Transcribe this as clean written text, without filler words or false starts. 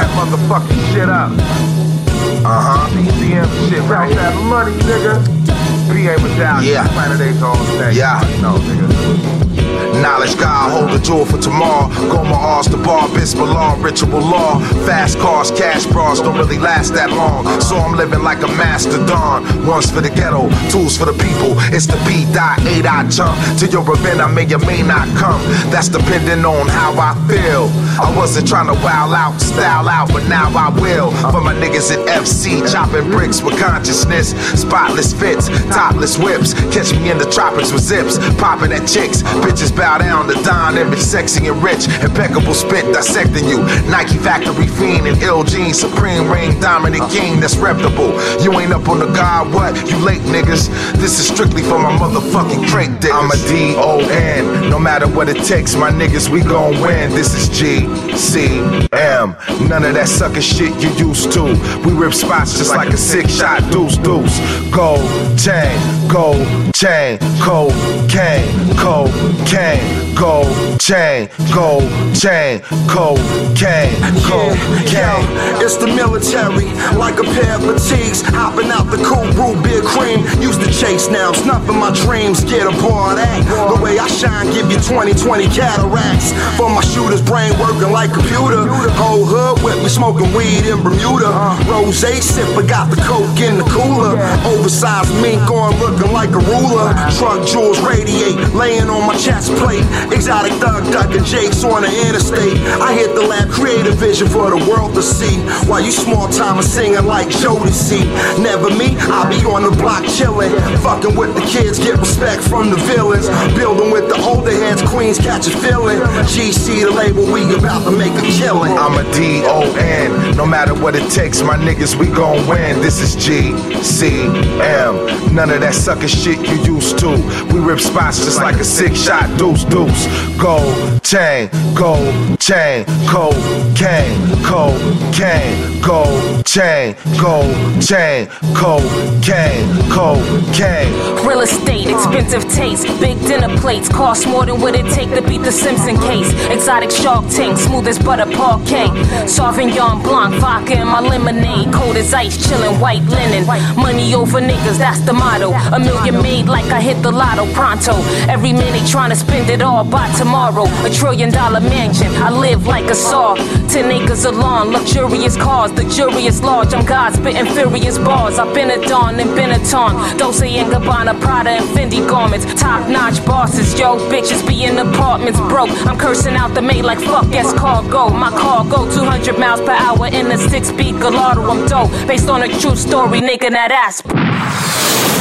that motherfucking shit up. CCM shit, route that money, nigga. PA Medallion, Yeah. Planet Ace all day. Yeah. No, nigga. Knowledge God, hold the jewel for tomorrow. Goma R's the bar, Bismillah, ritual law. Fast cars, cash bras don't really last that long. So I'm living like a mastodon. One's for the ghetto, two's for the people. It's the B.8 I jump. To your event I may or may not come. That's depending on how I feel. I wasn't trying to wow out, style out, but now I will. For my niggas at FC, chopping bricks with consciousness. Spotless fits, topless whips. Catch me in the tropics with zips. Popping at chicks, bitches bow down to Don, image sexy and rich. Impeccable spit dissecting you. Nike factory fiend and ill jeans. Supreme ring, dominant king that's reputable. You ain't up on the guard, what? You late niggas. This is strictly for my motherfucking crate diggers. I'm a D.O.N. No matter what it takes, my niggas, we gon' win. This is G.C.M. None of that sucker shit you used to. We rip spots just like a 6-shot deuce. Gold chain, cocaine, gold chain, cocaine. It's the military, like a pair of fatigues. Hopping out the cool brew, beer cream. Used to chase, now I'm snuffing my dreams. Get a bar of that. The way I shine, give you 20/20 cataracts. For my shooter's brain working like computer. Whole hood with me smoking weed in Bermuda. Rose sipper, got the coke in the cooler. Oversized mink on looking like a ruler. Truck jewels radiate, laying on my chest plate. Exotic thug ducking jakes on the interstate. I hit the lab, create a vision for the world to see. While you small timers singing like Jodeci. Never me, I be on the block chilling. Fucking with the kids, get respect from the villains. Building with the older heads, queens catch a feeling. GC the label, we about to make a killing. I'm a D.O.N. No matter what it takes, my niggas, we gon' win. This is G.C.M. None of that sucker shit you used to. We rip spots just like a 6-shot deuce. Gold chain, cocaine, gold chain, cocaine. Real estate, expensive taste, big dinner plates, cost more than what it take to beat the Simpson case. Exotic shark tank, smooth as butter parquet. Sauvignon Blanc, vodka in my lemonade, cold as ice, chillin' white linen. Money over niggas, that's the motto. A million made like I hit the lotto pronto. Every minute trying to spend it all by tomorrow. $1 trillion mansion, I live like a saw. 10 acres of lawn, luxurious cars, the jury is large. I'm God spitting furious bars. I've been a Dawn and Benetton, Dolce & Gabbana, Prada and Fendi garments. Top notch bosses, yo, bitches be in apartments broke. I'm cursing out the maid like fuck escargot. My car go 200 miles per hour in a 6-speed Gallardo. I'm dope, based on a true story, nigga, that ass.